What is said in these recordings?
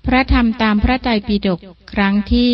พระธรรมตามพระไตรปิฎกครั้งที่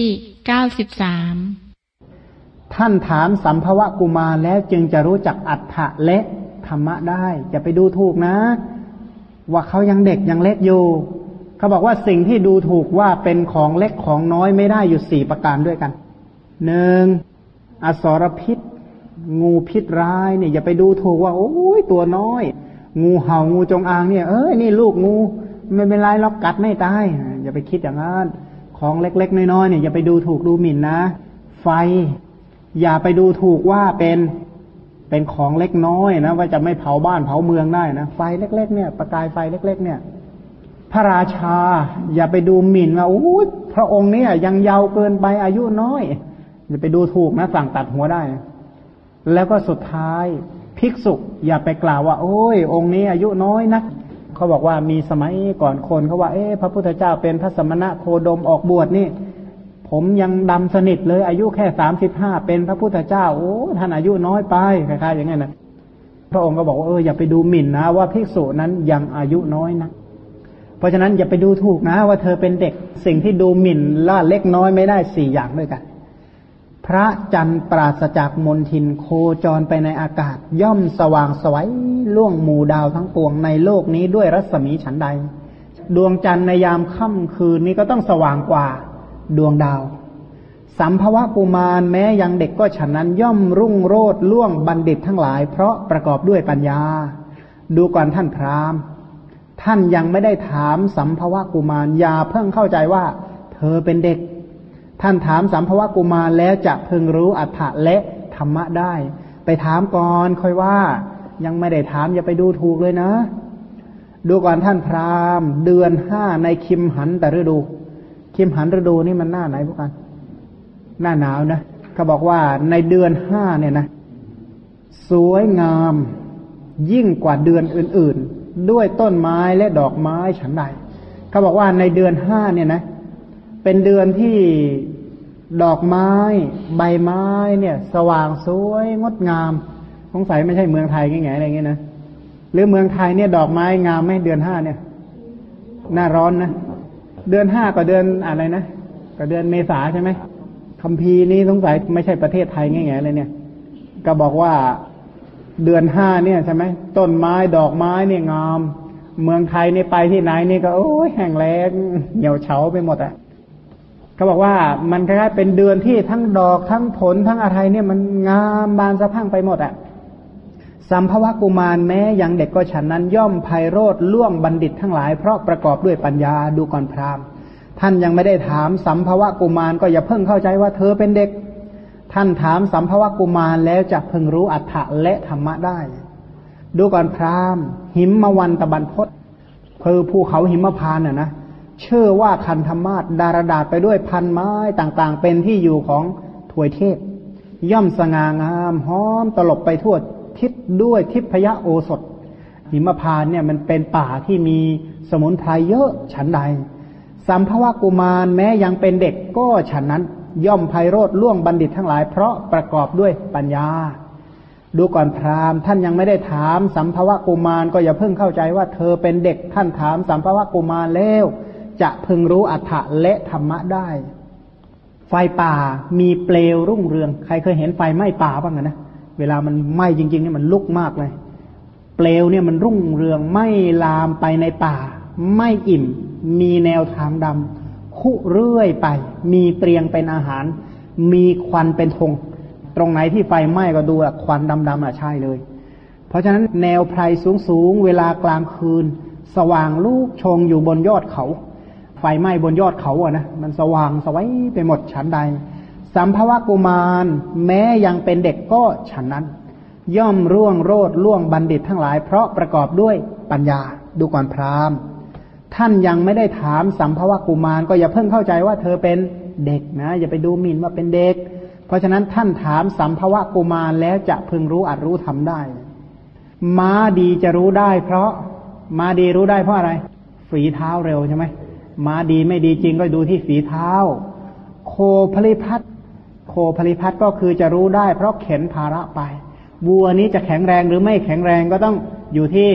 93 ท่านถามสัมภวกุมารแล้วจึงจะรู้จักอัฏฐะและธรรมะได้อย่าไปดูถูกนะว่าเขายังเด็กยังเล็กอยู่เขาบอกว่าสิ่งที่ดูถูกว่าเป็นของเล็กของน้อยไม่ได้อยู่4ประการด้วยกัน1อสรพิษงูพิษร้ายเนี่ยอย่าไปดูถูกว่าโอ้ยตัวน้อยงูเห่างูจงอางเนี่ยนี่ลูกงูไม่เป็นไรหรอกกัดไม่ตายอย่าไปคิดอย่างนั้นของเล็กๆน้อยๆเนี่ยอย่าไปดูถูกดูหมิ่นนะไฟอย่าไปดูถูกว่าเป็นของเล็กน้อยนะว่าจะไม่เผาบ้านเผาเมืองได้นะไฟเล็กๆเนี่ยประกายไฟเล็กๆเนี่ยพระราชาอย่าไปดูหมิ่นว่าโอ้ยพระองค์เนี่ยยังเยาว์เกินไปอายุน้อยอย่าไปดูถูกนะสั่งตัดหัวได้แล้วก็สุดท้ายภิกษุอย่าไปกล่าวว่าโอ้ยองค์นี้อายุน้อยนะเขาบอกว่ามีสมัยก่อนคนเขาว่าพระพุทธเจ้าเป็นพระสมณะโคดมออกบวชนี่ผมยังดำสนิทเลยอายุแค่35เป็นพระพุทธเจ้าโอ้ท่านอายุน้อยไปคล้ายๆอย่างนั้นนะพระองค์ก็บอกว่าอย่าไปดูหมิ่นนะว่าภิกษุนั้นยังอายุน้อยนะเพราะฉะนั้นอย่าไปดูถูกนะว่าเธอเป็นเด็กสิ่งที่ดูหมิ่นล่าเล็กน้อยไม่ได้4อย่างด้วยกันพระจันทร์ปราศจากมลทินโคจรไปในอากาศย่อมสว่างไสวล่วงหมู่ดาวทั้งปวงในโลกนี้ด้วยรัศมีฉันใดดวงจันทร์ในยามค่ำคืนนี้ก็ต้องสว่างกว่าดวงดาวสัมภวกุมารแม้ยังเด็กก็ฉะนั้นย่อมรุ่งโรจน์ล่วงบัณฑิตทั้งหลายเพราะประกอบด้วยปัญญาดูก่อนท่านพราหมณ์ท่านยังไม่ได้ถามสัมภวกุมารอย่าเพิ่งเข้าใจว่าเธอเป็นเด็กท่านถามสัมภวกุมารแล้วจะพึงรู้อัฏฐะและธรรมะได้ไปถามก่อนค่อยว่ายังไม่ได้ถามอย่าไปดูถูกเลยนะดูก่อนท่านพราหมณ์เดือน5ในคิมหันตฤดูคิมหันฤดูนี่มันหน้าไหนพวกกันหน้าหนาวนะเขาบอกว่าในเดือน5เนี่ยนะสวยงามยิ่งกว่าเดือนอื่นๆด้วยต้นไม้และดอกไม้ฉันใดเขาบอกว่าในเดือน5เนี่ยนะเป็นเดือนที่ดอกไม้ใบไม้เนี่ยสว่างสวยงดงามสงสัยไม่ใช่เมืองไทยง่ายๆอะไรอย่างเงี้ยนะหรือเมืองไทยเนี่ยดอกไม้งามไหมเดือน5เนี่ยหน้าร้อนนะเดือน5กับเดือนอะไรนะกับเดือนเมษาใช่ไหมคัมภีร์นี้สงสัยไม่ใช่ประเทศไทยง่ายๆเลยเนี่ยก็บอกว่าเดือน5เนี่ยใช่ไหมต้นไม้ดอกไม้เนี่ยงามเมืองไทยนี่ไปที่ไหนนี่ก็โอ้ยแห้งแล้งเหี่ยวเฉาไปหมดอ่ะเขาบอกว่ามันคล้ายๆเป็นเดือนที่ทั้งดอกทั้งผลทั้งอะไรเนี่ยมันงามบานสะพรั่งไปหมดอ่ะสัมภวกุมารแม้ยังเด็กก็ฉันนั้นย่อมไพโรจน์ล่วงบัณฑิตทั้งหลายเพราะประกอบด้วยปัญญาดูก่อนพราหมณ์ท่านยังไม่ได้ถามสัมภวกุมารก็อย่าเพิ่งเข้าใจว่าเธอเป็นเด็กท่านถามสัมภวกุมารแล้วจะพึงรู้อัฏฐะและธรรมะได้ดูก่อนพราหมณ์หิมวันตะบันพศคือภูเขาหิมพานต์น่ะนะเชื่อว่าคันธมาศดารดาษไปด้วยพันไม้ต่างๆเป็นที่อยู่ของทวยเทพย่อมสง่างามหอมตลบไปทั่วทิศด้วยทิพยโอสถหิมพานต์เนี่ยมันเป็นป่าที่มีสมุนไพรเยอะฉันใดสัมภวกุมารแม้ยังเป็นเด็กก็ฉันนั้นย่อมไพโรจน์ล่วงบัณฑิตทั้งหลายเพราะประกอบด้วยปัญญาดูก่อนพราหมณ์ท่านยังไม่ได้ถามสัมภวกุมารก็อย่าเพิ่งเข้าใจว่าเธอเป็นเด็กท่านถามสัมภวกุมารแล้วจะพึงรู้อัฏฐะและธรรมะได้ไฟป่ามีเปลวรุ่งเรืองใครเคยเห็นไฟไหม้ป่าบ้างนะเวลามันไหม้จริงๆเนี่ยมันลุกมากเลยเปลวเนี่ยมันรุ่งเรืองไหม้ลามไปในป่าไม่อิ่มมีแนวทางดำคุเรื่อยไปมีเปรียงเป็นอาหารมีควันเป็นธงตรงไหนที่ไฟไหม้ก็ดูควันดำๆใช่เลยเพราะฉะนั้นแนวไพรสูงๆเวลากลางคืนสว่างลูกชงอยู่บนยอดเขาไฟไหม้บนยอดเขานะมันสว่างสวัยไปหมดฉันใดสัมภวกุมารแม้ยังเป็นเด็กก็ฉันนั้นย่อมร่วงโรจน์ล่วงบัณฑิตทั้งหลายเพราะประกอบด้วยปัญญาดูก่อนพราหมณ์ท่านยังไม่ได้ถามสัมภวกุมารก็อย่าเพิ่งเข้าใจว่าเธอเป็นเด็กนะอย่าไปดูหมิ่นว่าเป็นเด็กเพราะฉะนั้นท่านถามสัมภวกุมารแล้วจะพึงรู้อัตรู้ธรรมได้ม้าดีจะรู้ได้เพราะม้าดีรู้ได้เพราะอะไรฝีเท้าเร็วใช่ไหมม้าดีไม่ดีจริงก็ดูที่ฝีเท้าโคพลิพัทก็คือจะรู้ได้เพราะเข็นภาระไปวัวนี้จะแข็งแรงหรือไม่แข็งแรงก็ต้องอยู่ที่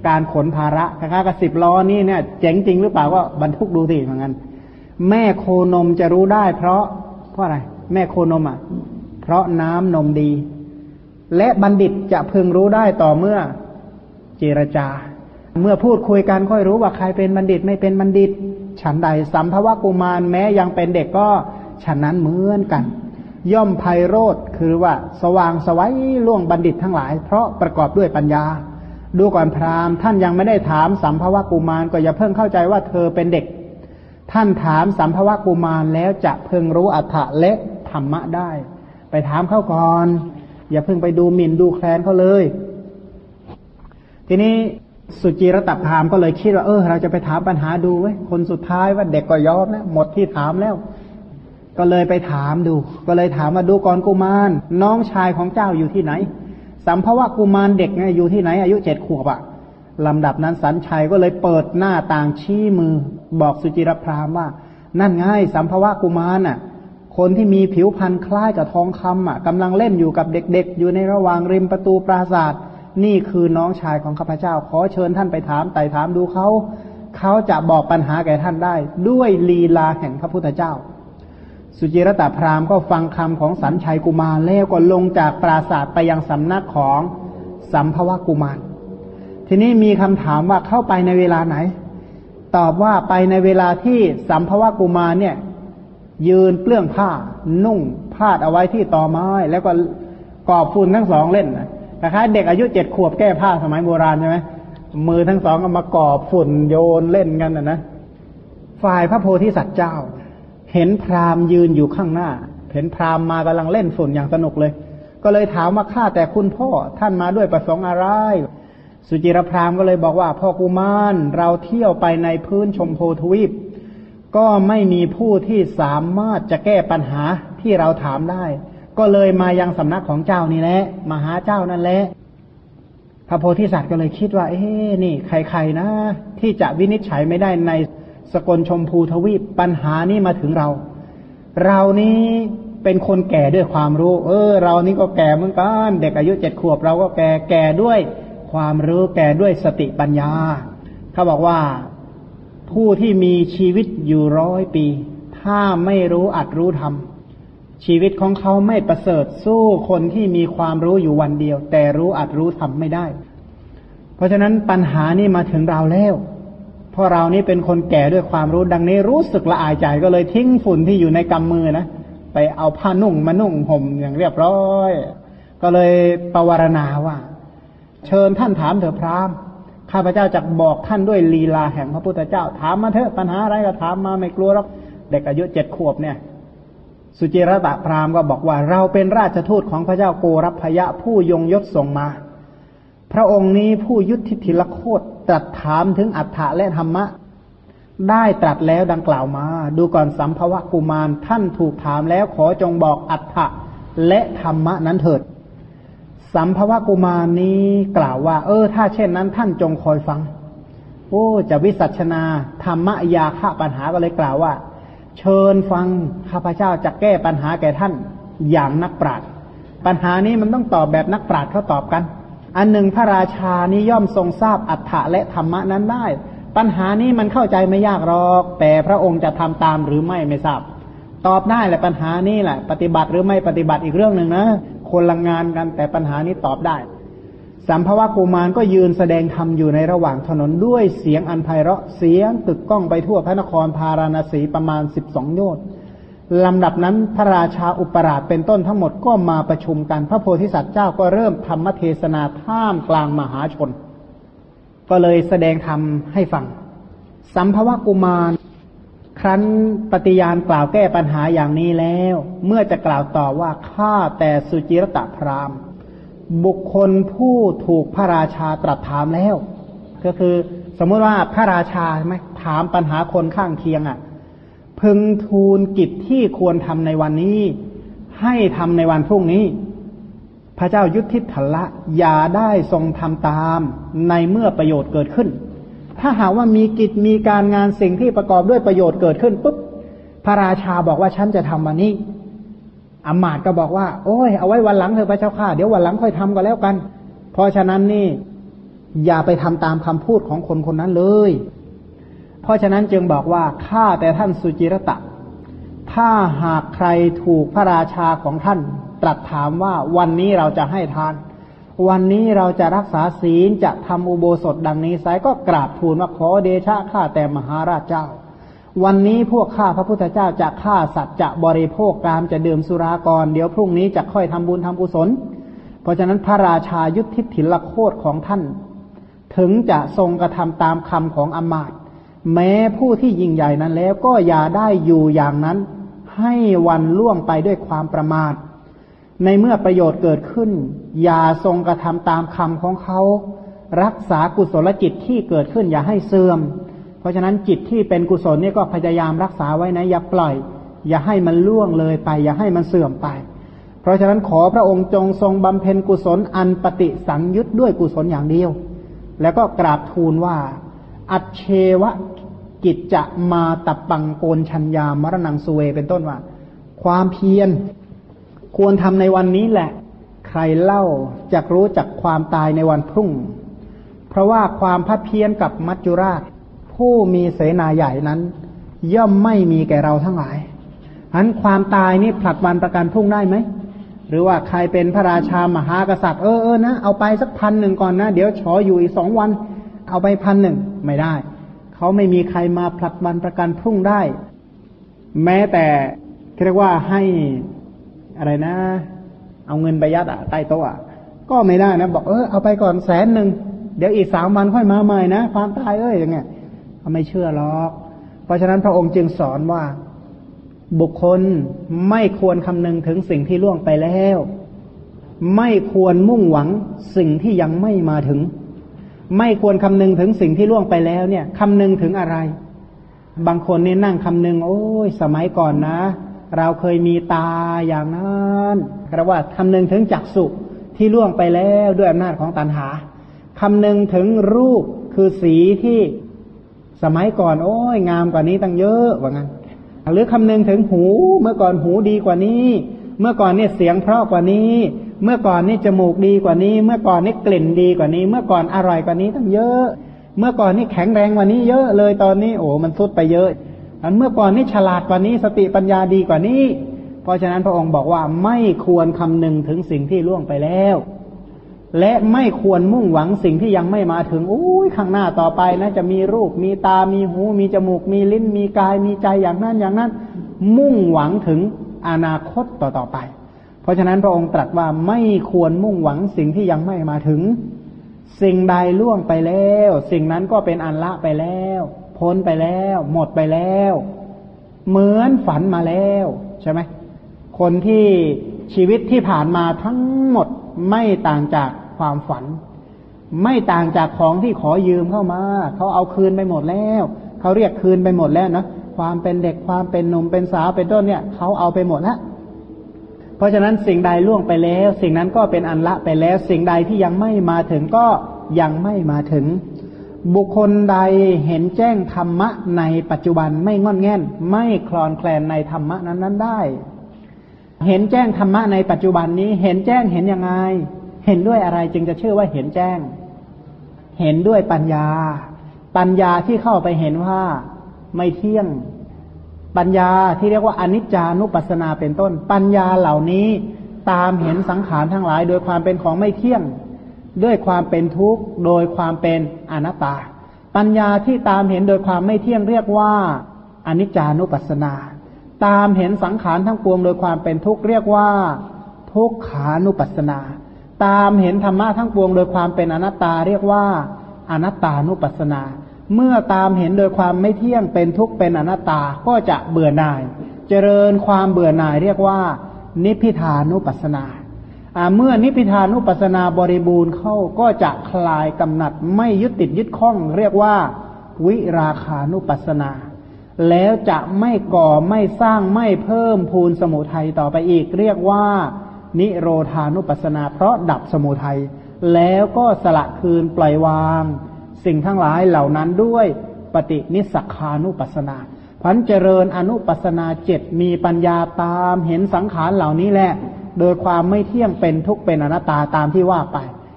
การขนภาระคล้ายๆกับ10 ล้อนี่เนี่ยเจ๋งจริงหรือเปล่าก็บรรทุกดูสิเหมือนกันแม่โคนมจะรู้ได้เพราะอะไรแม่โคนมเพราะน้ำนมดีและบัณฑิตจะพึงรู้ได้ต่อเมื่อเจรจาเมื่อพูดคุยกันค่อยรู้ว่าใครเป็นบัณฑิตไม่เป็นบัณฑิตฉันใดสัมภวกุมารแม้ยังเป็นเด็กก็ฉันนั้นเหมือนกันย่อมไพโรธคือว่าสว่างไสวล่วงบัณฑิตทั้งหลายเพราะประกอบด้วยปัญญาดูก่อนพราหมณ์ท่านยังไม่ได้ถามสัมภวกุมารก็อย่าเพิ่งเข้าใจว่าเธอเป็นเด็กท่านถามสัมภวกุมารแล้วจะเพิ่งรู้อรรถะและธรรมะได้ไปถามเขาก่อนอย่าเพิ่งไปดูหมิ่นดูแคลนเขาเลยทีนี้สุจิรตพราหมณ์ก็เลยคิดว่าเราจะไปถามปัญหาดูเว้ยคนสุดท้ายว่าเด็กก็ยอมแล้วหมดที่ถามแล้วก็เลยไปถามดูก็เลยถามมาดูก่อนกุมารน้องชายของเจ้าอยู่ที่ไหนสัมภวกุมารเด็กเนี่ยอยู่ที่ไหนอายุ7 ขวบลำดับนั้นสัญชัยก็เลยเปิดหน้าต่างชี้มือบอกสุจิรพราหมณ์ว่านั่นไงสัมภวกุมารคนที่มีผิวพรรณคล้ายกับทองคำกำลังเล่นอยู่กับเด็กๆอยู่ในระหว่างริมประตูปราสาทนี่คือน้องชายของข้าพเจ้าขอเชิญท่านไปถามไต่ถามดูเขาจะบอกปัญหาแก่ท่านได้ด้วยลีลาแห่งพระพุทธเจ้าสุจิรตพราหมณ์ก็ฟังคำของสัญชัยกุมารแล้วก็ลงจากปราสาทไปยังสำนักของสัมภวกุมารทีนี้มีคำถามว่าเข้าไปในเวลาไหนตอบว่าไปในเวลาที่สัมภวกุมารเนี่ยยืนเปลื้องผ้านุ่งพาดเอาไว้ที่ตอไม้แล้วก็กอบฝุ่นทั้งสองเล่นคล้ายๆเด็กอายุ7 ขวบแก้ผ้าสมัยโบราณใช่ไหมมือทั้งสองก็มากอบฝุ่นโยนเล่นกันนะฝ่ายพระโพธิสัตว์เจ้าเห็นพราหมณ์ยืนอยู่ข้างหน้าเห็นพราหมณ์มากำลังเล่นฝุ่นอย่างสนุกเลยก็เลยถามว่าข้าแต่คุณพ่อท่านมาด้วยประสงค์อะไรสุจิรพราหมณ์ก็เลยบอกว่าพ่อกุมารเราเที่ยวไปในพื้นชมพูทวีปก็ไม่มีผู้ที่สามารถจะแก้ปัญหาที่เราถามได้ก็เลยมายังสำนักของเจ้านี่แหละมาหาเจ้านั่นแหละพระโพธิสัตว์ก็เลยคิดว่านี่ใครๆนะที่จะวินิจฉัยไม่ได้ในสกลชมพูทวีปปัญหานี้มาถึงเรานี้เป็นคนแก่ด้วยความรู้เรานี่ก็แก่เหมือนกันเด็กอายุ7 ขวบเราก็แก่ด้วยความรู้แก่ด้วยสติปัญญาเขาบอกว่าผู้ที่มีชีวิตอยู่100 ปีถ้าไม่รู้อัดรู้ธรรมชีวิตของเขาไม่ประเสริฐสู้คนที่มีความรู้อยู่วันเดียวแต่รู้อัดรู้ธรรมไม่ได้เพราะฉะนั้นปัญหานี้มาถึงเราแล้วเพราะเรานี่เป็นคนแก่ด้วยความรู้ดังนี้รู้สึกละอายใจก็เลยทิ้งฝุ่นที่อยู่ในกำมือนะไปเอาผ้านุ่งมานุ่งห่มอย่างเรียบร้อยก็เลยปวารณาว่าเชิญท่านถามเถิดพราหมณ์ข้าพเจ้าจะบอกท่านด้วยลีลาแห่งพระพุทธเจ้าถามมาเถอะปัญหาอะไรก็ถามมาไม่กลัวหรอกเด็กอายุ7 ขวบเนี่ยสุจิรตพราหมณ์ก็บอกว่าเราเป็นราชทูตของพระเจ้าโกรพยะผู้ยงยศส่งมาพระองค์นี้ผู้ยุทธิธิลโคตตรัสถามถึงอัฏฐะและธรรมะได้ตรัสแล้วดังกล่าวมาดูก่อนสัมภวกุมารท่านถูกถามแล้วขอจงบอกอัฏฐะและธรรมะนั้นเถิดสัมภวกุมารนี้กล่าวว่าถ้าเช่นนั้นท่านจงคอยฟังจะวิสัชนาธรรมะยาฆะปัญหาก็เลยกล่าวว่าเชิญฟังข้าพเจ้าจะแก้ปัญหาแก่ท่านอย่างนักปราชญ์ปัญหานี้มันต้องตอบแบบนักปราชญ์เขาตอบกันอันหนึ่งพระราชานี้ย่อมทรงทราบอัฏฐะและธรรมะนั้นได้ปัญหานี้มันเข้าใจไม่ยากหรอกแต่พระองค์จะทำตามหรือไม่ทราบตอบได้แหละปัญหานี้แหละปฏิบัติหรือไม่ปฏิบัติอีกเรื่องหนึ่งนะคนละงานกันแต่ปัญหานี้ตอบได้สัมภวกุมารก็ยืนแสดงธรรมอยู่ในระหว่างถนนด้วยเสียงอันไพเราะเสียงกึกก้องไปทั่วพระนครพาราณสีประมาณ12 โยชน์ลำดับนั้นพระราชาอุปราชเป็นต้นทั้งหมดก็มาประชุมกันพระโพธิสัตว์เจ้าก็เริ่มธรรมเทศนาท่ามกลางมหาชนก็เลยแสดงธรรมให้ฟังสัมภวกุมารครั้นปฏิญาณกล่าวแก้ปัญหาอย่างนี้แล้วเมื่อจะกล่าวต่อว่าข้าแต่สุจิรตพราหมณ์บุคคลผู้ถูกพระราชาตรัสถามแล้วก็คือสมมติว่าพระราชาใช่ไหมถามปัญหาคนข้างเคียงพึงทูลกิจที่ควรทำในวันนี้ให้ทำในวันพรุ่งนี้พระเจ้ายุทธิฐละอย่าได้ทรงทำตามในเมื่อประโยชน์เกิดขึ้นถ้าหากว่ามีกิจมีการงานสิ่งที่ประกอบด้วยประโยชน์เกิดขึ้นปุ๊บพระราชาบอกว่าฉันจะทำวันนี้อำมาตย์ก็บอกว่าเอาไว้วันหลังเถอะพระเจ้าข้าเดี๋ยววันหลังค่อยทำก็แล้วกันเพราะฉะนั้นนี่อย่าไปทำตามคำพูดของคนคนนั้นเลยเพราะฉะนั้นจึงบอกว่าข้าแต่ท่านสุจิรตะถ้าหากใครถูกพระราชาของท่านตรัสถามว่าวันนี้เราจะให้ทานวันนี้เราจะรักษาศีลจะทำอุโบสถดังนี้ไซก็กราบทูลว่าขอเดชะข้าแต่มหาราชเจ้าวันนี้พวกข้าพระพุทธเจ้าจะฆ่าสัตว์จะบริโภคกามจะดื่มสุราก่อนเดี๋ยวพรุ่งนี้จะค่อยทำบุญทำกุศลเพราะฉะนั้นพระราชายุทธิถิลโคตของท่านถึงจะทรงกระทำตามคำของอมาตย์แม้ผู้ที่ยิ่งใหญ่นั้นแล้วก็อย่าได้อยู่อย่างนั้นให้วันล่วงไปด้วยความประมาทในเมื่อประโยชน์เกิดขึ้นอย่าทรงกระทำตามคำของเขารักษากุศลจิตที่เกิดขึ้นอย่าให้เสื่อมเพราะฉะนั้นจิตที่เป็นกุศลนี่ก็พยายามรักษาไว้นะอย่าปล่อยอย่าให้มันล่วงเลยไปอย่าให้มันเสื่อมไปเพราะฉะนั้นขอพระองค์จงทรงบำเพ็ญกุศลอันปฏิสังยุตด้วยกุศลอย่างเดียวแล้วก็กราบทูลว่าอัจเชวะกิจจะมาตับปังโกนชัญญามรณังสุเวเป็นต้นว่าความเพียรควรทำในวันนี้แหละใครเล่าจักรู้จักความตายในวันพรุ่งเพราะว่าความพัดเพี้ยนกับมัจจุราชผู้มีเสนาใหญ่นั้นย่อมไม่มีแก่เราทั้งหลายฉะนั้นความตายนี่ผลัดวันประกันพรุ่งได้ไหมหรือว่าใครเป็นพระราชามหากษัตริย์นะเอาไปสัก1,000ก่อนนะเดี๋ยวขออยู่อีก2 วันเอาไป1,000ไม่ได้เขาไม่มีใครมาผลัดวันประกันพรุ่งได้แม้แต่เรียกว่าให้อะไรนะเอาเงินไปยัดใต้โต๊ะก็ไม่ได้นะบอกเอาไปก่อน100,000เดี๋ยวอีก3 วันค่อยมาใหม่นะความตายอย่างเงี้ยเขาไม่เชื่อหรอกเพราะฉะนั้นพระองค์จึงสอนว่าบุคคลไม่ควรคำนึงถึงสิ่งที่ล่วงไปแล้วไม่ควรมุ่งหวังสิ่งที่ยังไม่มาถึงไม่ควรคำนึงถึงสิ่งที่ล่วงไปแล้วเนี่ยคำนึงถึงอะไรบางคนเนี่ยนั่งคำนึงโอ้ยสมัยก่อนนะเราเคยมีตาอย่างนั้นเรียกว่าคำนึงถึงจักษุที่ล่วงไปแล้วด้วยอำนาจของตัณหาคำนึงถึงรูปคือสีที่สมัยก่อนโอ้ยงามกว่านี้ตั้งเยอะว่างั้นหรือคำนึงถึงหูเมื่อก่อนหูดีกว่านี้เมื่อก่อนเนี่ยเสียงเพราะกว่านี้เมื่อก่อนนี่จมูกดีกว่านี้เมื่อก่อนนี่กลิ่นดีกว่านี้เมื่อก่อนอร่อยกว่านี้ตั้งเยอะเมื่อก่อนนี่แข็งแรงกว่านี้เยอะเลยตอนนี้โอ้มันทรุดไปเยอะอันเมื่อก่อนนี่ฉลาดกว่านี้สติปัญญาดีกว่านี้เพราะฉะนั้นพระองค์บอกว่าไม่ควรคำนึงถึงสิ่งที่ล่วงไปแล้วและไม่ควรมุ่งหวังสิ่งที่ยังไม่มาถึงข้างหน้าต่อไปนะจะมีรูปมีตามีหูมีจมูกมีลิ้นมีกายมีใจอย่างนั้นมุ่งหวังถึงอนาคตต่อไปเพราะฉะนั้นพระองค์ตรัสว่าไม่ควรมุ่งหวังสิ่งที่ยังไม่มาถึงสิ่งใดล่วงไปแล้วสิ่งนั้นก็เป็นอันละไปแล้วพ้นไปแล้วหมดไปแล้วเหมือนฝันมาแล้วใช่ไหมคนที่ชีวิตที่ผ่านมาทั้งหมดไม่ต่างจากความฝันไม่ต่างจากของที่ขอยืมเข้ามาเขาเอาคืนไปหมดแล้วเขาเรียกคืนไปหมดแล้วนะความเป็นเด็กความเป็นหนุ่มเป็นสาวเป็นต้นเนี่ยเขาเอาไปหมดแล้วเพราะฉะนั้นสิ่งใดล่วงไปแล้วสิ่งนั้นก็เป็นอันละไปแล้วสิ่งใดที่ยังไม่มาถึงก็ยังไม่มาถึงบุคคลใดเห็นแจ้งธรรมะในปัจจุบันไม่งอนแง่นไม่คลอนแคลนในธรรมะนั้นได้เห็นแจ้งธรรมะในปัจจุบันนี้เห็นแจ้งเห็นยังไงเห็นด้วยอะไรจึงจะชื่อว่าเห็นแจ้งเห็นด้วยปัญญาปัญญาที่เข้าไปเห็นว่าไม่เที่ยงปัญญาที่เรียกว่าอนิจจานุปัสสนาเป็นต้นปัญญาเหล่านี้ตามเห็นสังขารทั้งหลายโดยความเป็นของไม่เที่ยงด้วยความเป็นทุกข์โดยความเป็นอนัตตาปัญญาที่ตามเห็นโดยความไม่เที่ยงเรียกว่าอนิจจานุปัสสนาตามเห็นสังขารทั้งปวงโดยความเป็นทุกข์เรียกว่าทุกขานุปัสสนาตามเห็นธรรมะทั้งปวงโดยความเป็นอนัตตาเรียกว่าอนัตตานุปัสสนาเมื่อตามเห็นโดยความไม่เที่ยงเป็นทุกข์เป็นอนัตตาก็จะเบื่อหน่ายเจริญความเบื่อหน่ายเรียกว่านิพพิทานุปัสสนาเมื่อนิพพิทานุปัสสนาบริบูรณ์เข้าก็จะคลายกำหนัดไม่ยึดติดยึดข้องเรียกว่าวิราคานุปัสสนาแล้วจะไม่ก่อไม่สร้างไม่เพิ่มพูนสมุทัยต่อไปอีกเรียกว่านิโรธานุปัสสนาเพราะดับสมุทัยแล้วก็สละคืนปล่อยวางสิ่งทั้งหลายเหล่านั้นด้วยปฏินิสสคานุปัสสนาพันเจริญอนุปัสสนา7มีปัญญาตามเห็นสังขารเหล่านี้แหละโดยความไม่เที่ยงเป็นทุกข์เป็นอนัตตาตามที่ว่าไป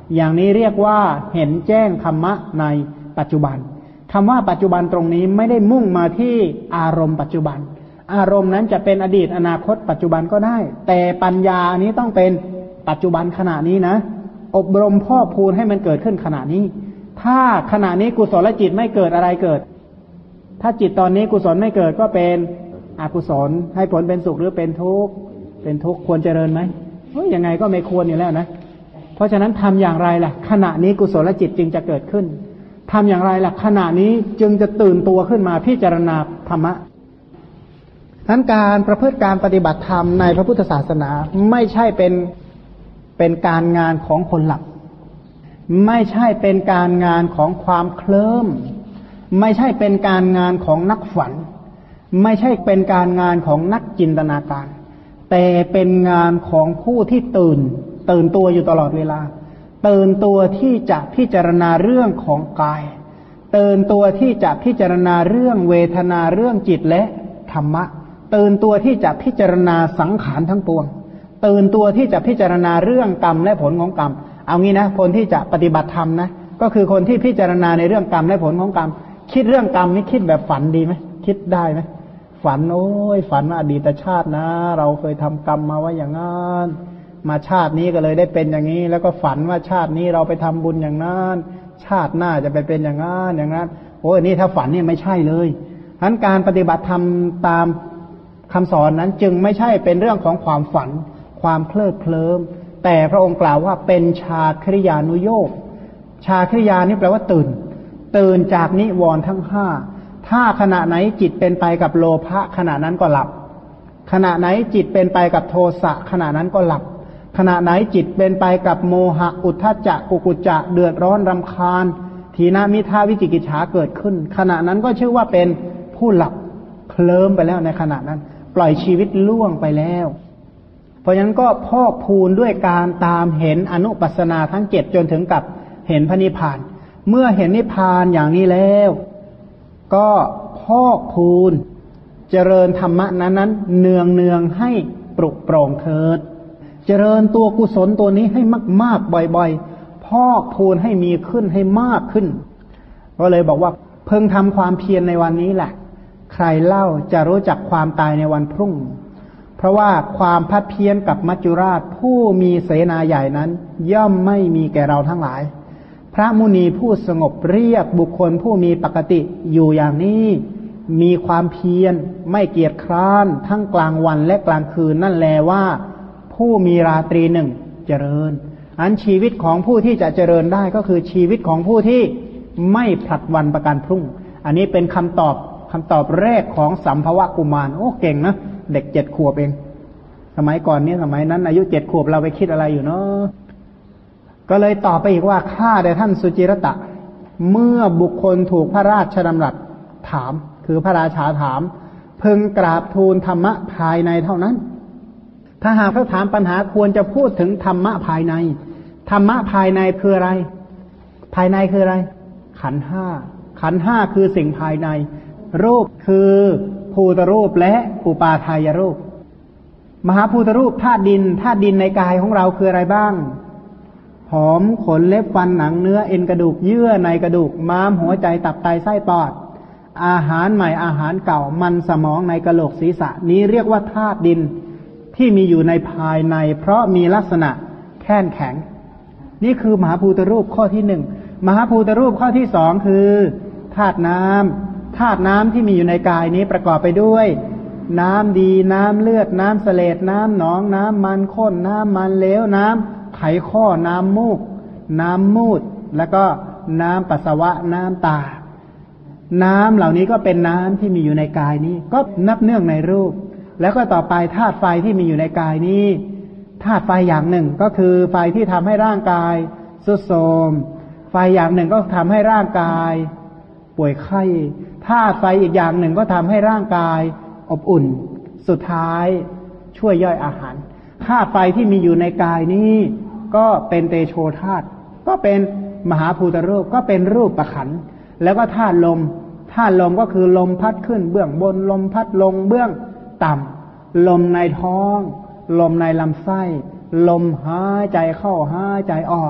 อย่างนี้เรียกว่าเห็นแจ้งธรรมะในปัจจุบันคำว่าปัจจุบันตรงนี้ไม่ได้มุ่งมาที่อารมณ์ปัจจุบันอารมณ์นั้นจะเป็นอดีตอนาคตปัจจุบันก็ได้แต่ปัญญานี้ต้องเป็นปัจจุบันขณะนี้นะอบรมพ่อพูนให้มันเกิดขึ้นขณะนี้ถ้าขณะนี้กุศลจิตไม่เกิดอะไรเกิดถ้าจิตตอนนี้กุศลไม่เกิดก็เป็นอกุศลให้ผลเป็นสุขหรือเป็นทุกข์เป็นทุกข์ควรเจริญไหมยังไงก็ไม่ควรอยู่แล้วนะเพราะฉะนั้นทำอย่างไรล่ะขณะนี้กุศลจิตจึงจะเกิดขึ้นทำอย่างไรล่ะขณะนี้จึงจะตื่นตัวขึ้นมาพิจารณาธรรมะทั้นการประพฤติการปฏิบัติธรรมในพระพุทธศาสนาไม่ใช่เป็นการงานของคนหลับไม่ใช่เป็นการงานของความเคลิ้มไม่ใช่เป็นการงานของนักฝันไม่ใช่เป็นการงานของนักจินตนาการแต่เป็นงานของผู้ที่ตื่นตัวอยู่ตลอดเวลาตื่นตัวที่จะพิจารณาเรื่องของกายตื่นตัวที่จะพิจารณาเรื่องเวทนาเรื่องจิตและธรรมะตื่นตัวที่จะพิจารณาสังขารทั้งปวงตื่นตัวที่จะพิจารณาเรื่องกรรมและผลของกรรมเอางี้นะคนที่จะปฏิบัติธรรมนะก็คือคนที่พิจารณาในเรื่องกรรมและผลของกรรมคิดเรื่องกรรมนี่คิดแบบฝันดีไหมคิดได้ไหมฝันฝันว่าอดีตชาตินะเราเคยทำกรรมมาไว้อย่างนั้นมาชาตินี้ก็เลยได้เป็นอย่างนี้แล้วก็ฝันว่าชาตินี้เราไปทำบุญอย่างนั้นชาติหน้าจะไปเป็นอย่างนั้นอย่างนั้นนี่ถ้าฝันนี่ไม่ใช่เลยฉะนั้นการปฏิบัติธรรมตามคำสอนนั้นจึงไม่ใช่เป็นเรื่องของความฝันความเคลิบเคลิ้มแต่พระองค์กล่าวว่าเป็นชาคริยานุโยคชาคริยานี่แปลว่าตื่นจากนิวรณ์ทั้งห้าถ้าขณะไหนจิตเป็นไปกับโลภะขณะนั้นก็หลับขณะไหนจิตเป็นไปกับโทสะขณะนั้นก็หลับขณะไหนจิตเป็นไปกับโมหะอุทธัจจะกุกุจจะเดือดร้อนรำคาญทีนามิทาวิจิกิจฉาเกิดขึ้นขณะนั้นก็ชื่อว่าเป็นผู้หลับเคลิ้มไปแล้วในขณะนั้นปล่อยชีวิตล่วงไปแล้วเพราะฉะนั้นก็พอกพูนด้วยการตามเห็นอนุปัสสนาทั้ง7จนถึงกับเห็นพระนิพพานเมื่อเห็นนิพพานอย่างนี้แล้วก็พอกพูนเจริญธรรมะนั้นเนืองให้ปลุกปลงเถิดเจริญตัวกุศลตัวนี้ให้มากๆบ่อยๆพอกพูนให้มีขึ้นให้มากขึ้นก็เลยบอกว่าเพิ่งทำความเพียรในวันนี้แหละใครเล่าจะรู้จักความตายในวันพรุ่งเพราะว่าความพัดเพี้ยนกับมัจจุราชผู้มีเสนาใหญ่นั้นย่อมไม่มีแก่เราทั้งหลายพระมุนีผู้สงบเรียกบุคคลผู้มีปกติอยู่อย่างนี้มีความเพียรไม่เกียจคร้านทั้งกลางวันและกลางคืนนั่นแลว่าผู้มีราตรีหนึ่งเจริญอันชีวิตของผู้ที่จะเจริญได้ก็คือชีวิตของผู้ที่ไม่ผลัดวันประกันพรุ่งอันนี้เป็นคำตอบแรกของสัมภวกุมารเก่งนะเด็ก7 ขวบเองสมัยก่อนนี้สมัยนั้นอายุ7 ขวบเราไปคิดอะไรอยู่เนาะก็เลยตอบไปอีกว่าข้าแต่ท่านสุจิรตะเมื่อบุคคลถูกพระราชดำรัสถามคือพระราชาถามพึงกราบทูลธรรมะภายในเท่านั้นถ้าหากเขาถามปัญหาควรจะพูดถึงธรรมะภายในธรรมะภายในคืออะไรภายในคืออะไรขันธ์ห้าคือสิ่งภายในรูปคือภูตรูปและอุปาทายรูปมหาภูตรูปธาตุดินในกายของเราคืออะไรบ้างผมขนเล็บฟันหนังเนื้อเอ็นกระดูกเยื่อในกระดูกม้ามหัวใจตับไตไส้ปอดอาหารใหม่อาหารเก่ามันสมองในกะโหลกศีรษะนี้เรียกว่าธาตุดินที่มีอยู่ในภายในเพราะมีลักษณะแข็งแข็งนี่คือมหาภูตรูปข้อที่1มหาภูตรูปข้อที่2คือธาตุน้ำที่มีอยู่ในกายนี้ประกอบไปด้วยน้ำดีน้ำเลือดน้ำเสลดน้ำหนองน้ำมันข้นน้ำมันเหลวน้ำไขข้อน้ำมูกน้ำมูดแล้วก็น้ำปัสสาวะน้ำตาน้ำเหล่านี้ก็เป็นน้ำที่มีอยู่ในกายนี้ก็นับเนื่องในรูปแล้วก็ต่อไปธาตุไฟที่มีอยู่ในกายนี้ธาตุไฟอย่างหนึ่งก็คือไฟที่ทำให้ร่างกายทรุดโทรมไฟอย่างหนึ่งก็ทำให้ร่างกายป่วยไข้ธาตุไฟอีกอย่างหนึ่งก็ทำให้ร่างกายอบอุ่นสุดท้ายช่วยย่อยอาหารธาตุไฟที่มีอยู่ในกายนี้ก็เป็นเตโชธาตุก็เป็นมหาภูตรูปก็เป็นรูปประขันธ์แล้วก็ธาตุลมก็คือลมพัดขึ้นเบื้องบนลมพัดลงเบื้องต่ำลมในท้องลมในลำไส้ลมหายใจเข้าหายใจออก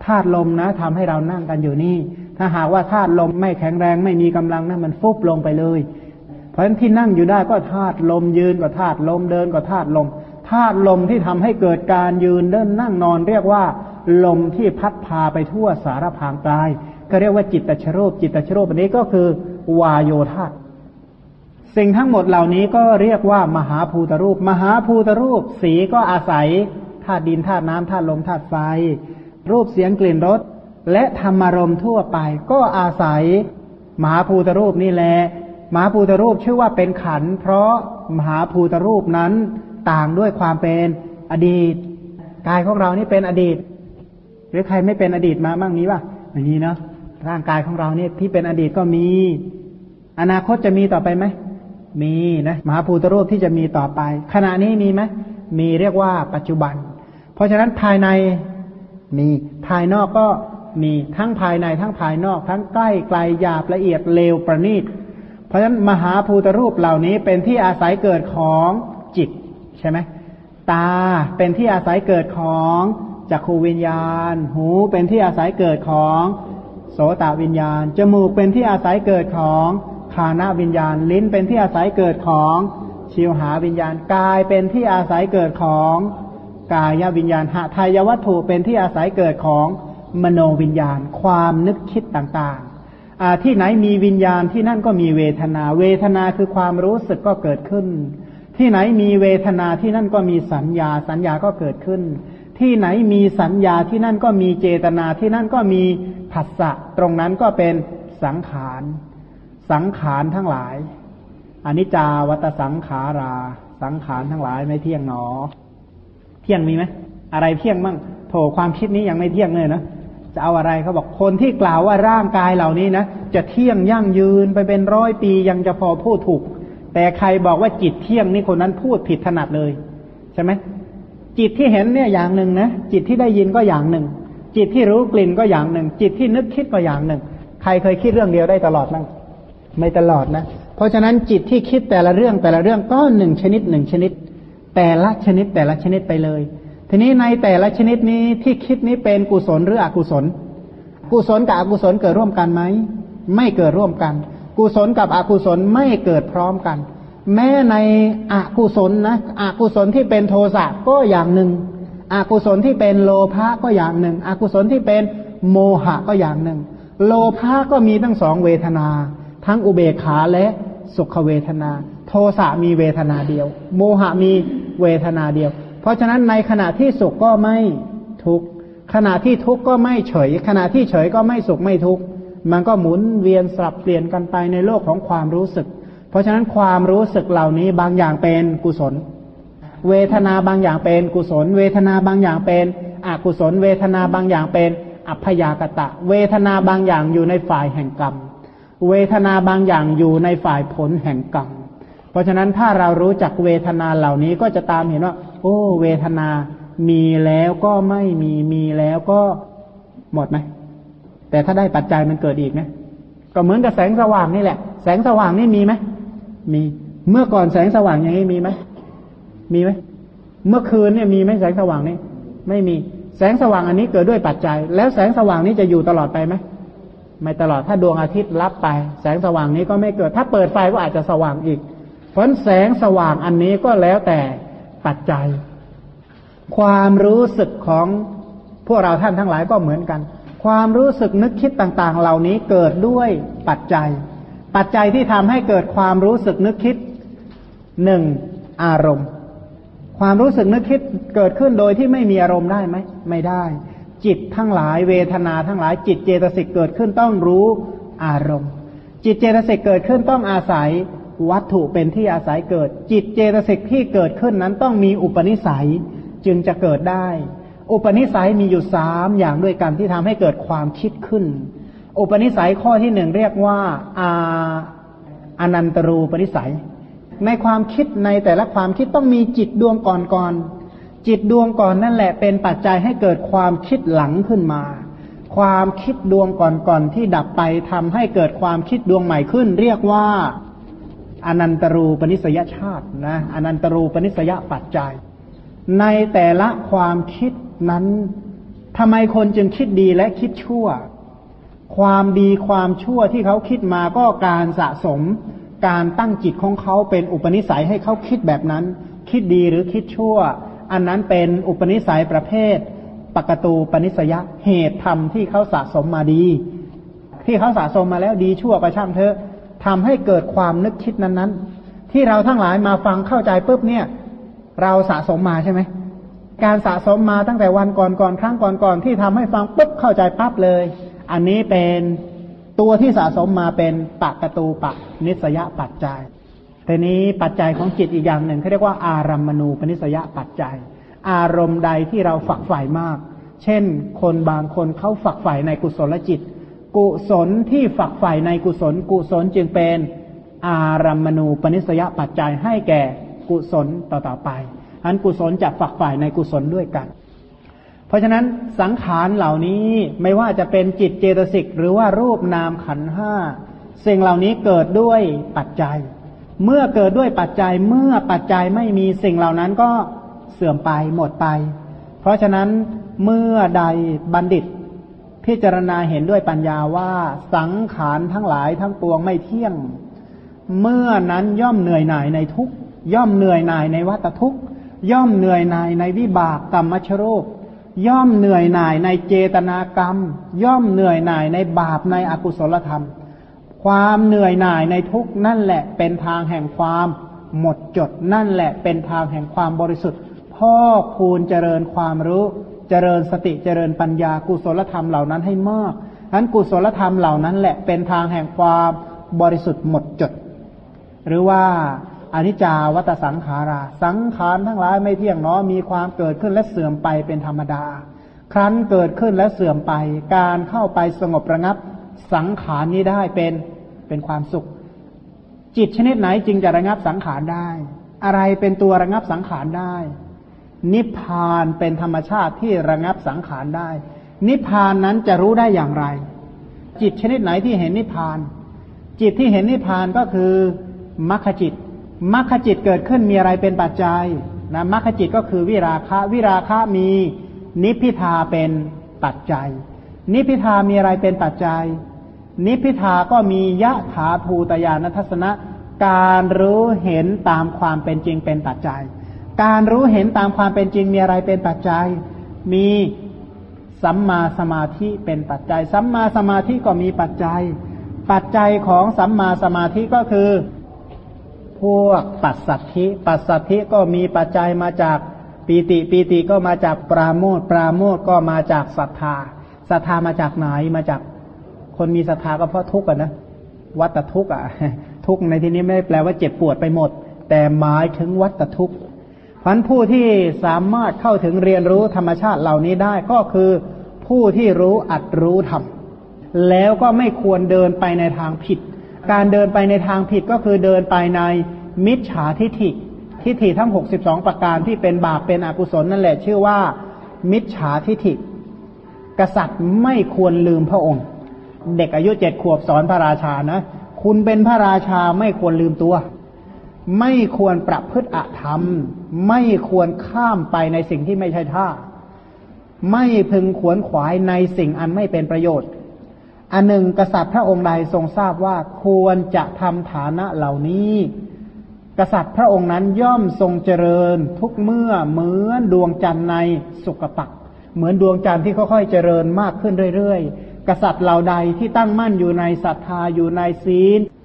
ธาตุลมนะทำให้เรานั่งกันอยู่นี่ถ้าหากว่าธาตุลมไม่แข็งแรงไม่มีกำลังนะมันฟุบลงไปเลยเพราะฉะนั้นที่นั่งอยู่ได้ก็ธาตุลมยืนก็ธาตุลมเดินก็ธาตุลมธาตุลมที่ทำให้เกิดการยืนเดินนั่งนอนเรียกว่าลมที่พัดพาไปทั่วสารพางกายก็เรียกว่าจิตตชรูปจิตตชรูปอันนี้ก็คือวายโยธาตุสิ่งทั้งหมดเหล่านี้ก็เรียกว่ามหาภูตรูปมหาภูตรูปสีก็อาศัยธาตุดินธาตุน้ำธาตุลมธาตุไฟรูปเสียงกลิ่นรสและธรรมารมณ์ทั่วไปก็อาศัยมหาภูตรูปนี่แหละมหาภูตรูปชื่อว่าเป็นขันธ์เพราะมหาภูตรูปนั้นต่างด้วยความเป็นอดีตกายของเรานี่เป็นอดีตหรือใครไม่เป็นอดีตมาบ้างนี้ป่ะอย่างนี้เนาะร่างกายของเราเนี่ยที่เป็นอดีตก็มีอนาคตจะมีต่อไปไหมมีนะมหาภูตรูปที่จะมีต่อไปขณะนี้มีไหมมีเรียกว่าปัจจุบันเพราะฉะนั้นภายในมีภายนอกก็มีทั้งภายในทั้งภายนอกทั้งใกล้ไกลหยาบละเอียดเลวประณีตเพราะฉะนั้นมหาภูตรูปเหล่านี้เป็นที่อาศัยเกิดของจิตใช่ไหมตาเป็นที่อาศัยเกิดของจักขูวิญญาณหูเป็นที่อาศัยเกิดของโสตวิญญาณจมูกเป็นที่อาศัยเกิดของฆานวิญญาณลิ้นเป็นที่อาศัยเกิดของชิวหาวิญญาณกายเป็นที่อาศัยเกิดของกายวิญญาณหทัยวัตถุเป็นที่อาศัยเกิดของมโนวิญญาณความนึกคิดต่างๆที่ไหนมีวิญญาณที่นั่นก็มีเวทนาเวทนาคือความรู้สึกก็เกิดขึ้นที่ไหนมีเวทนาที่นั่นก็มีสัญญาสัญญาก็เกิดขึ้นที่ไหนมีสัญญาที่นั่นก็มีเจตนาที่นั่นก็มีผัสสะตรงนั้นก็เป็นสังขารสังขารทั้งหลายอนิจจาวัตสังขาราสังขารทั้งหลายไม่เที่ยงหนอเที่ยงมีไหมอะไรเที่ยงมั่งโถความคิดนี้ยังไม่เที่ยงเลยนะจะเอาอะไรเขาบอกคนที่กล่าวว่าร่างกายเหล่านี้นะจะเที่ยงยั่งยืนไปเป็น100 ปียังจะพอพูดถูกแต่ใครบอกว่าจิตเที่ยงนี่คนนั้นพูดผิดถนัดเลยใช่ไหมจิตที่เห็นเนี่ยอย่างหนึ่งนะจิตที่ได้ยินก็อย่างหนึ่งจิตที่รู้กลิ่นก็อย่างหนึ่งจิตที่นึกคิดก็อย่างหนึ่งใครเคยคิดเรื่องเดียวได้ตลอดมั้งไม่ตลอดนะเพราะฉะนั้นจิตที่คิดแต่ละเรื่องก็1 ชนิด 1 ชนิดแต่ละชนิดไปเลยทีนี้ในแต่ละชนิดนี้ที่คิดนี้เป็นกุศลหรืออกุศลกุศลกับอกุศลเกิดร่วมกันไหมไม่เกิดร่วมกันกุศลกับอกุศลไม่เกิดพร้อมกันแม้ในอกุศลนะอกุศลที่เป็นโทสะก็อย่างหนึ่งอกุศลที่เป็นโลภะก็อย่างหนึ่งอกุศลที่เป็นโมหะก็อย่างหนึ่งโลภะก็มีทั้ง2 เวทนาทั้งอุเบกขาและสุขเวทนาโทสะมีเวทนาเดียวโมหะมีเวทนาเดียวเพราะฉะนั้นในขณะที่สุขก็ไม่ทุกข์ขณะที่ทุกข์ก็ไม่เฉยขณะที่เฉยก็ไม่สุขไม่ทุกข์มันก็หมุนเวียนสลับเปลี่ยนกันไปในโลกของความรู้สึกเพราะฉะนั้นความรู้สึกเหล่านี้บางอย่างเป็นกุศลเวทนาบางอย่างเป็นกุศลเวทนาบางอย่างเป็นอกุศลเวทนาบางอย่างเป็นอัพพยากตะเวทนาบางอย่างอยู่ในฝ่ายแห่งกรรมเวทนาบางอย่างอยู่ในฝ่ายผลแห่งกรรมเพราะฉะนั้นถ้าเรารู้จักเวทนาเหล่านี้ก็จะตามเห็นว่าโอ้เวทนามีแล้วก็ไม่มีแล้วก็หมดไหมแต่ถ้าได้ปัจจัยมันเกิดอีกนะก็เหมือนกับแสงสว่างนี่แหละแสงสว่างนี่มีไหมมีเมื่อก่อนแสงสว่างอย่างนี้มีไหมเมื่อคืนเนี่ยมีไหมแสงสว่างนี่ไม่มีแสงสว่างอันนี้เกิดด้วยปัจจัยแล้วแสงสว่างนี้จะอยู่ตลอดไปไหมไม่ตลอดถ้าดวงอาทิตย์ลับไปแสงสว่างนี้ก็ไม่เกิดถ้าเปิดไฟก็อาจจะสว่างอีกเพราะแสงสว่างอันนี้ก็แล้วแต่ปัจจัยความรู้สึกของพวกเราท่านทั้งหลายก็เหมือนกันความรู้สึกนึกคิดต่างๆเหล่านี้เกิดด้วยปัจจัยที่ทำให้เกิดความรู้สึกนึกคิด 1. อารมณ์ความรู้สึกนึกคิดเกิดขึ้นโดยที่ไม่มีอารมณ์ได้ไหมไม่ได้จิตทั้งหลายเวทนาทั้งหลายจิตเจตสิกเกิดขึ้นต้องรู้อารมณ์จิตเจตสิกเกิดขึ้นต้องอาศัยวัตถุเป็นที่อาศัยเกิดจิตเจตสิกที่เกิดขึ้นนั้นต้องมีอุปนิสัยจึงจะเกิดได้อุปนิสัยมีอยู่3อย่างด้วยกันที่ทำให้เกิดความคิดขึ้นอุปนิสัยข้อที่1เรียกว่าอนันตรูปนิสัยในความคิดในแต่ละความคิดต้องมีจิตดวงก่อนจิตดวงก่อนนั่นแหละเป็นปัจจัยให้เกิดความคิดหลังขึ้นมาความคิดดวงก่อนที่ดับไปทำให้เกิดความคิดดวงใหม่ขึ้นเรียกว่าอนันตรูปนิสยชาตินะอนันตรูปนิสยปัจจัยในแต่ละความคิดนั้นทำไมคนจึงคิดดีและคิดชั่วความดีความชั่วที่เขาคิดมาก็การสะสมการตั้งจิตของเขาเป็นอุปนิสัยให้เขาคิดแบบนั้นคิดดีหรือคิดชั่วอันนั้นเป็นอุปนิสัยประเภทปกตูปนิสยเหตุธรรมที่เขาสะสมมาดีที่เขาสะสมมาแล้วดีชั่วก็ช่างเถอะทำให้เกิดความนึกคิดนั้นๆที่เราทั้งหลายมาฟังเข้าใจปุ๊บเนี่ยเราสะสมมาใช่ไหมการสะสมมาตั้งแต่วันก่อนๆครั้งก่อนๆที่ทำให้ฟังปุ๊บเข้าใจปั๊บเลยอันนี้เป็นตัวที่สะสมมาเป็นปกตูปนิสยปัจจัยทีนี้ปัจจัยของจิตอีกอย่างหนึ่งเขาเรียกว่าอารัมมณูปนิสยปัจจัยอารมณ์ใดที่เราฝักใฝ่มากเช่นคนบางคนเขาฝักใฝ่ในกุศลจิตกุศลที่ฝักใฝ่ในกุศลจึงเป็นอารัมมณูปนิสยปัจจัยให้แก่กุศลต่อๆไปอันกุศลจะฝักใฝ่ในกุศลด้วยกันเพราะฉะนั้นสังขารเหล่านี้ไม่ว่าจะเป็นจิตเจตสิกหรือว่ารูปนามขันธ์ห้าสิ่งเหล่านี้เกิดด้วยปัจจัยเมื่อเกิดด้วยปัจจัยเมื่อปัจจัยไม่มีสิ่งเหล่านั้นก็เสื่อมไปหมดไปเพราะฉะนั้นเมื่อใดบัณฑิตพิจารณาเห็นด้วยปัญญาว่าสังขารทั้งหลายทั้งปวงไม่เที่ยงเมื่อนั้นย่อมเหนื่อยหน่ายในทุกข์ย่อมเหนื่อยหน่ายในวัฏทุกข์ย่อมเหนื่อยหน่ายในวิบากกรรมชรูปย่อมเหนื่อยหน่ายในเจตนากรรมย่อมเหนื่อยหน่ายในบาปในอกุศลธรรมความเหนื่อยหน่ายในทุกข์นั่นแหละเป็นทางแห่งความหมดจดนั่นแหละเป็นทางแห่งความบริสุทธิ์พอกพูนเจริญความรู้เจริญสติเจริญปัญญากุศลธรรมเหล่านั้นให้มากนั้นกุศลธรรมเหล่านั้นแหละเป็นทางแห่งความบริสุทธิ์หมดจดหรือว่าอนิจจาวัฏสังขาราสังขารทั้งหลายไม่เที่ยงเนาะมีความเกิดขึ้นและเสื่อมไปเป็นธรรมดาครั้นเกิดขึ้นและเสื่อมไปการเข้าไปสงบระงับสังขารนี้ได้เป็นความสุขจิตชนิดไหนจึงจะระงับสังขารได้อะไรเป็นตัวระงับสังขารได้นิพพานเป็นธรรมชาติที่ระงับสังขารได้นิพพานนั้นจะรู้ได้อย่างไรจิตชนิดไหนที่เห็นนิพพานจิตที่เห็นนิพพานก็คือมรรคจิตมรรคจิตเกิดขึ้นมีอะไรเป็นปัจจัยนะมรรคจิตก็คือวิราคะวิราคะมีนิพพิทาเป็นปัจจัยนิพพิทามีอะไรเป็นปัจจัยนิพพิทาก็มียะถาภูตญาณทัศนะการรู้เห็นตามความเป็นจริงเป็นปัจจัยการรู้เห็นตามความเป็นจริงมีอะไรเป็นปัจจัยมีสัมมาสมาธิเป็นปัจจัยสัมมาสมาธิก็มีปัจจัยปัจจัยของสัมมาสมาธิก็คือพวกปัสสัทธิปัสสัทธิก็มีปัจจัยมาจากปีติปีติก็มาจากปราโมทย์ปราโมทย์ก็มาจากศรัทธาศรัทธามาจากไหนมาจากคนมีศรัทธาก็เพราะทุกข์นะวัฏทุกข์ทุกข์ในที่นี้ไม่ได้แปลว่าเจ็บปวดไปหมดแต่หมายถึงวัฏทุกข์เพราะผู้ที่สามารถเข้าถึงเรียนรู้ธรรมชาติเหล่านี้ได้ก็คือผู้ที่รู้อัดรู้ธรรมแล้วก็ไม่ควรเดินไปในทางผิดการเดินไปในทางผิดก็คือเดินไปในมิจฉาทิฏฐิทิฏฐิทั้ง62ประการที่เป็นบาปเป็นอกุศลนั่นแหละชื่อว่ามิจฉาทิฏฐิกษัตริย์ไม่ควรลืมพระองค์เด็กอายุ7 ขวบสอนพระราชานะคุณเป็นพระราชาไม่ควรลืมตัวไม่ควรประพฤติอธรรมไม่ควรข้ามไปในสิ่งที่ไม่ใช่ท่าไม่พึงขวนขวายในสิ่งอันไม่เป็นประโยชน์อันหนึ่งกษัตริย์พระองค์ใดทรงทราบว่าควรจะทำฐานะเหล่านี้กษัตริย์พระองค์นั้นย่อมทรงเจริญทุกเมื่อเหมือนดวงจันทร์ในสุกปักเหมือนดวงจันทร์ที่ค่อยๆเจริญมากขึ้นเรื่อยๆกษัตริย์เหล่าใดที่ตั้งมั่นอยู่ในศรัทธาอยู่ในศีล